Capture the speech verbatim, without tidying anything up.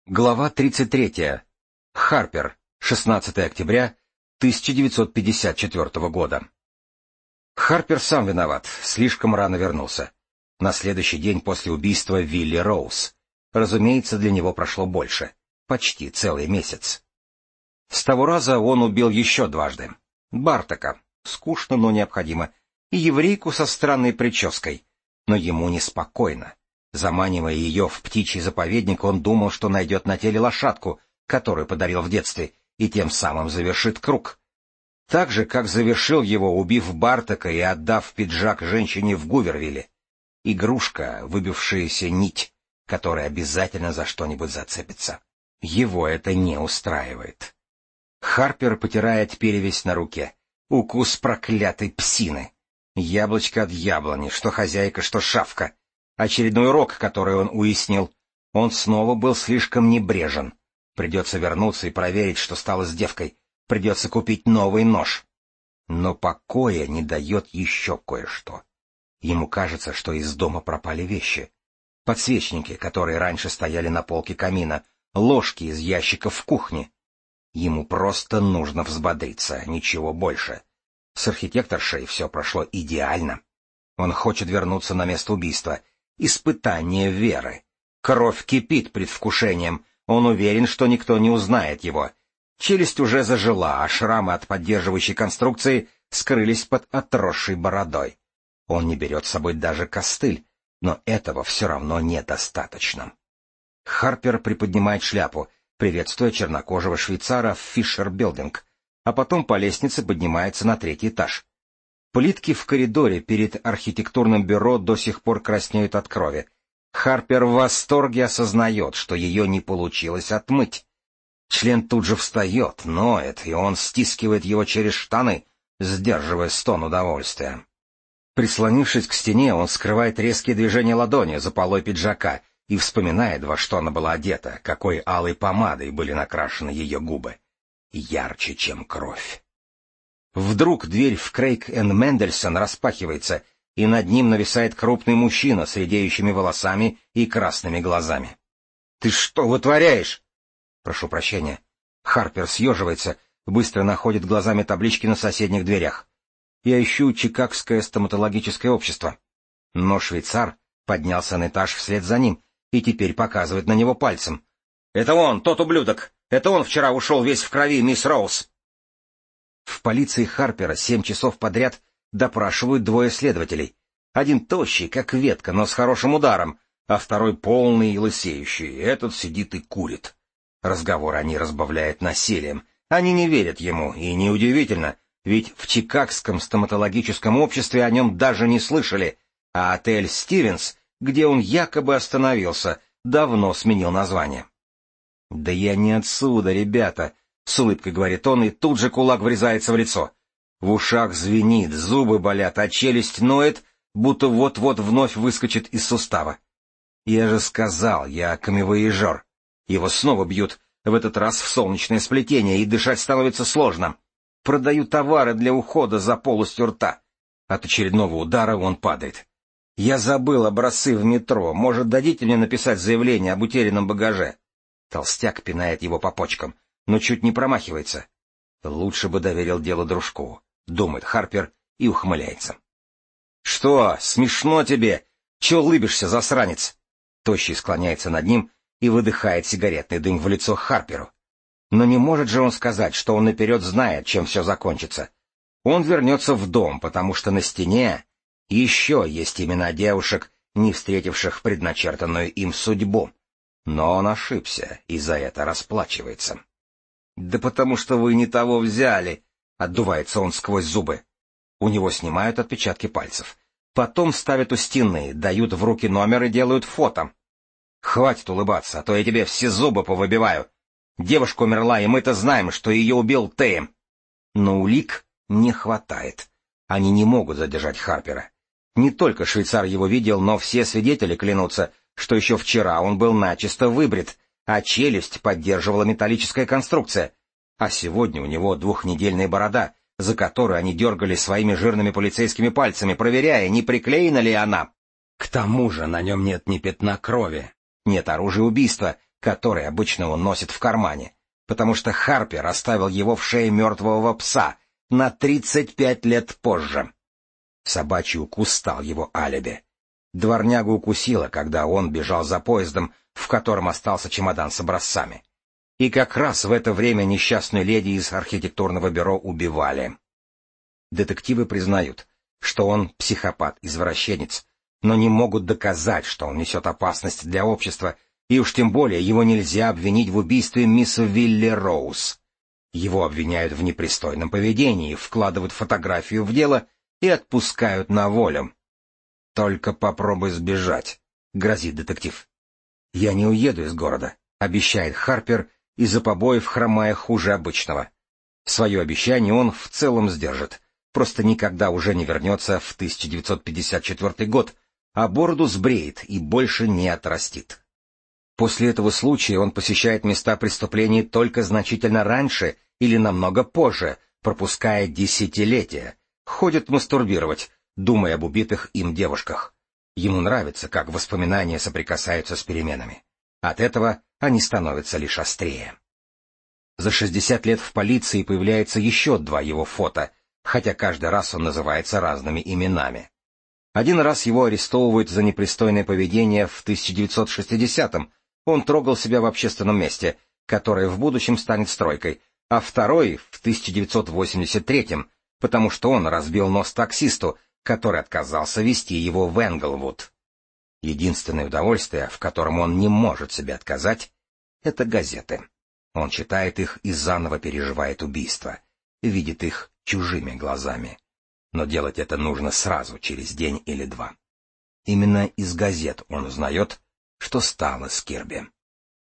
Глава тридцать третья. Харпер. шестнадцатое октября тысяча девятьсот пятьдесят четвёртого года. Харпер сам виноват, слишком рано вернулся. На следующий день после убийства Вилли Роуз. Разумеется, для него прошло больше. Почти целый месяц. С того раза он убил еще дважды. Бартака. Скучно, но необходимо. И еврейку со странной прической. Но ему неспокойно. Заманивая ее в птичий заповедник, он думал, что найдет на теле лошадку, которую подарил в детстве, и тем самым завершит круг. Так же, как завершил его, убив Бартака и отдав пиджак женщине в Гувервилле. Игрушка, выбившаяся нить, которая обязательно за что-нибудь зацепится. Его это не устраивает. Харпер потирает перевязь на руке. Укус проклятой псины. Яблочко от яблони, что хозяйка, что шавка. Очередной урок, который он уяснил. Он снова был слишком небрежен. Придется вернуться и проверить, что стало с девкой. Придется купить новый нож. Но покоя не дает еще кое-что. Ему кажется, что из дома пропали вещи. Подсвечники, которые раньше стояли на полке камина, ложки из ящиков в кухне. Ему просто нужно взбодриться, ничего больше. С архитекторшей все прошло идеально. Он хочет вернуться на место убийства. Испытание веры. Кровь кипит предвкушением. Он уверен, что никто не узнает его. Челюсть уже зажила, а шрамы от поддерживающей конструкции скрылись под отросшей бородой. Он не берет с собой даже костыль, но этого все равно недостаточно. Харпер приподнимает шляпу, приветствуя чернокожего швейцара в Фишер-билдинг, а потом по лестнице поднимается на третий этаж. Плитки в коридоре перед архитектурным бюро до сих пор краснеют от крови. Харпер в восторге осознает, что ее не получилось отмыть. Член тут же встает, ноет, и он стискивает его через штаны, сдерживая стон удовольствия. Прислонившись к стене, он скрывает резкие движения ладонью за полой пиджака и вспоминает, во что она была одета, какой алой помадой были накрашены ее губы. Ярче, чем кровь. Вдруг дверь в Крейг энд Мендельсон распахивается, и над ним нависает крупный мужчина с редеющими волосами и красными глазами. — Ты что вытворяешь? — Прошу прощения. Харпер съеживается, быстро находит глазами таблички на соседних дверях. Я ищу Чикагское стоматологическое общество. Но швейцар поднялся на этаж вслед за ним и теперь показывает на него пальцем. — Это он, тот ублюдок! Это он вчера ушел весь в крови, мисс Роуз! В полиции Харпера семь часов подряд допрашивают двое следователей. Один тощий, как ветка, но с хорошим ударом, а второй полный и лысеющий. Этот сидит и курит. Разговор они разбавляют насилием. Они не верят ему, и неудивительно, ведь в Чикагском стоматологическом обществе о нем даже не слышали, а отель «Стивенс», где он якобы остановился, давно сменил название. «Да я не отсюда, ребята», — с улыбкой говорит он, и тут же кулак врезается в лицо. В ушах звенит, зубы болят, а челюсть ноет, будто вот-вот вновь выскочит из сустава. Я же сказал, я камевояжер. Его снова бьют, в этот раз в солнечное сплетение, и дышать становится сложно. Продаю товары для ухода за полостью рта. От очередного удара он падает. Я забыл образцы в метро, может, дадите мне написать заявление об утерянном багаже? Толстяк пинает его по почкам, но чуть не промахивается. Лучше бы доверил дело дружку, думает Харпер и ухмыляется. — Что, смешно тебе? Чего улыбишься, засранец? Тощий склоняется над ним и выдыхает сигаретный дым в лицо Харперу. Но не может же он сказать, что он наперед знает, чем все закончится. Он вернется в дом, потому что на стене еще есть имена девушек, не встретивших предначертанную им судьбу. Но он ошибся и за это расплачивается. — Да потому что вы не того взяли, — отдувается он сквозь зубы. У него снимают отпечатки пальцев. Потом ставят у стены, дают в руки номер и делают фото. — Хватит улыбаться, а то я тебе все зубы повыбиваю. Девушка умерла, и мы-то знаем, что ее убил Тэм. Но улик не хватает. Они не могут задержать Харпера. Не только швейцар его видел, но все свидетели клянутся, что еще вчера он был начисто выбрит, а челюсть поддерживала металлическая конструкция. А сегодня у него двухнедельная борода, за которую они дергали своими жирными полицейскими пальцами, проверяя, не приклеена ли она. К тому же на нем нет ни пятна крови, нет оружия убийства, который обычно он носит в кармане, потому что Харпер оставил его в шее мертвого пса на тридцать пять лет позже. Собачий укус стал его алиби. Дворнягу укусило, когда он бежал за поездом, в котором остался чемодан с образцами. И как раз в это время несчастную леди из архитектурного бюро убивали. Детективы признают, что он психопат-извращенец, но не могут доказать, что он несет опасность для общества, и уж тем более его нельзя обвинить в убийстве мисс Вилли Роуз. Его обвиняют в непристойном поведении, вкладывают фотографию в дело и отпускают на волю. «Только попробуй сбежать», — грозит детектив. «Я не уеду из города», — обещает Харпер, из-за побоев хромая хуже обычного. Свое обещание он в целом сдержит, просто никогда уже не вернется в тысяча девятьсот пятьдесят четвёртый год, а бороду сбреет и больше не отрастит. После этого случая он посещает места преступлений только значительно раньше или намного позже, пропуская десятилетия, ходит мастурбировать, думая об убитых им девушках. Ему нравится, как воспоминания соприкасаются с переменами. От этого они становятся лишь острее. За шестьдесят лет в полиции появляется еще два его фото, хотя каждый раз он называется разными именами. Один раз его арестовывают за непристойное поведение в тысяча девятьсот шестидесятом, он трогал себя в общественном месте, которое в будущем станет стройкой, а второй — в тысяча девятьсот восемьдесят третьем, потому что он разбил нос таксисту, который отказался везти его в Энглвуд. Единственное удовольствие, в котором он не может себе отказать, — это газеты. Он читает их и заново переживает убийство, видит их чужими глазами. Но делать это нужно сразу, через день или два. Именно из газет он узнает, что стало с Кирби.